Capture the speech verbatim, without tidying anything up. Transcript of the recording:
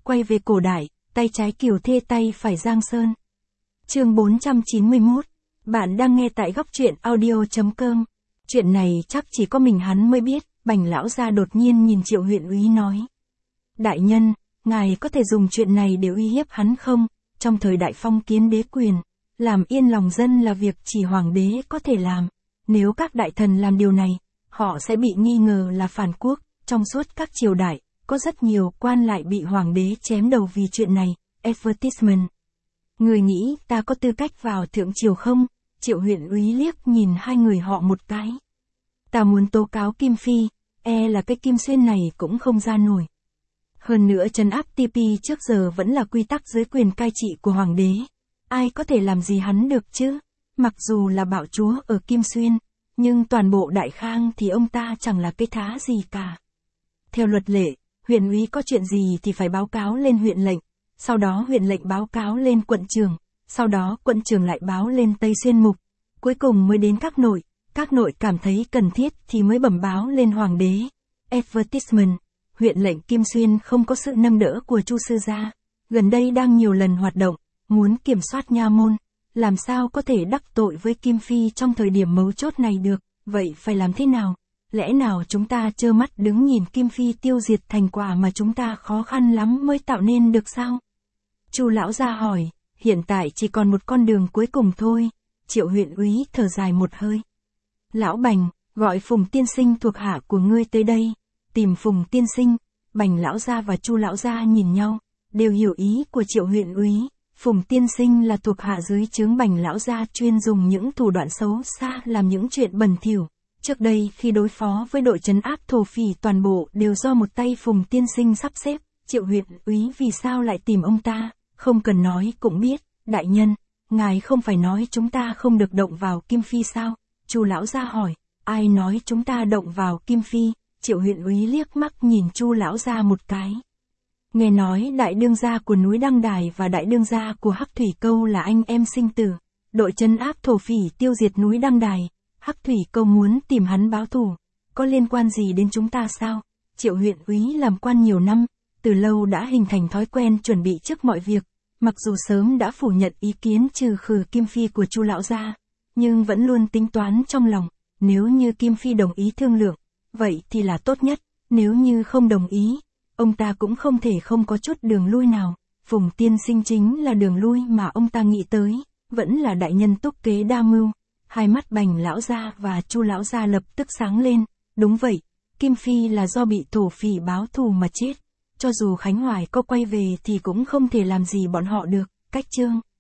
quay về cổ đại, tay trái Kiều Thê tay phải Giang Sơn. Chương bốn trăm chín mươi mốt. Bạn đang nghe tại góc truyện audio chấm com. Chuyện này chắc chỉ có mình hắn mới biết, Bành lão gia đột nhiên nhìn Triệu huyện úy nói. Đại nhân, ngài có thể dùng chuyện này để uy hiếp hắn không? Trong thời đại phong kiến đế quyền, làm yên lòng dân là việc chỉ hoàng đế có thể làm. Nếu các đại thần làm điều này, họ sẽ bị nghi ngờ là phản quốc. Trong suốt các triều đại, có rất nhiều quan lại bị hoàng đế chém đầu vì chuyện này. Advertisement. Người nghĩ ta có tư cách vào thượng triều không? Triệu huyện úy liếc nhìn hai người họ một cái. Ta muốn tố cáo Kim Phi, e là cái Kim Xuyên này cũng không ra nổi. Hơn nữa trấn áp tê pê trước giờ vẫn là quy tắc dưới quyền cai trị của hoàng đế. Ai có thể làm gì hắn được chứ? Mặc dù là bạo chúa ở Kim Xuyên, nhưng toàn bộ Đại Khang thì ông ta chẳng là cái thá gì cả. Theo luật lệ, huyện úy có chuyện gì thì phải báo cáo lên huyện lệnh, sau đó huyện lệnh báo cáo lên quận trưởng, sau đó quận trưởng lại báo lên Tây Xuyên mục, cuối cùng mới đến các nội, các nội cảm thấy cần thiết thì mới bẩm báo lên hoàng đế. Advertisement. Huyện lệnh Kim Xuyên không có sự nâng đỡ của Chu sư gia, gần đây đang nhiều lần hoạt động, muốn kiểm soát nha môn, làm sao có thể đắc tội với Kim Phi trong thời điểm mấu chốt này được, vậy phải làm thế nào? Lẽ nào chúng ta trơ mắt đứng nhìn Kim Phi tiêu diệt thành quả mà chúng ta khó khăn lắm mới tạo nên được sao? Chu lão gia hỏi, hiện tại chỉ còn một con đường cuối cùng thôi. Triệu huyện úy thở dài một hơi. Lão Bành, gọi Phùng tiên sinh thuộc hạ của ngươi tới đây. Tìm Phùng tiên sinh. Bành lão gia và Chu lão gia nhìn nhau, đều hiểu ý của Triệu huyện úy. Phùng tiên sinh là thuộc hạ dưới trướng Bành lão gia, chuyên dùng những thủ đoạn xấu xa làm những chuyện bẩn thỉu. Trước đây khi đối phó với đội trấn áp thổ phỉ toàn bộ đều do một tay Phùng tiên sinh sắp xếp. Triệu huyện úy vì sao lại tìm ông ta? Không cần nói cũng biết, đại nhân, ngài không phải nói chúng ta không được động vào Kim Phi sao? Chu lão gia hỏi, ai nói chúng ta động vào Kim Phi? Triệu huyện úy liếc mắt nhìn Chu lão gia một cái. Nghe nói đại đương gia của núi Đăng Đài và đại đương gia của Hắc Thủy Câu là anh em sinh tử. Đội trấn áp thổ phỉ tiêu diệt núi Đăng Đài, Hắc Thủy Câu muốn tìm hắn báo thù, có liên quan gì đến chúng ta sao? Triệu huyện úy làm quan nhiều năm, từ lâu đã hình thành thói quen chuẩn bị trước mọi việc, mặc dù sớm đã phủ nhận ý kiến trừ khử Kim Phi của Chu lão gia, nhưng vẫn luôn tính toán trong lòng, nếu như Kim Phi đồng ý thương lượng, vậy thì là tốt nhất, nếu như không đồng ý, ông ta cũng không thể không có chút đường lui nào. Phùng tiên sinh chính là đường lui mà ông ta nghĩ tới, vẫn là đại nhân túc kế đa mưu. Hai mắt Bành lão gia và Chu lão gia lập tức sáng lên, đúng vậy, Kim Phi là do bị thổ phỉ báo thù mà chết. Cho dù Khánh Hoài có quay về thì cũng không thể làm gì bọn họ được. Cách chương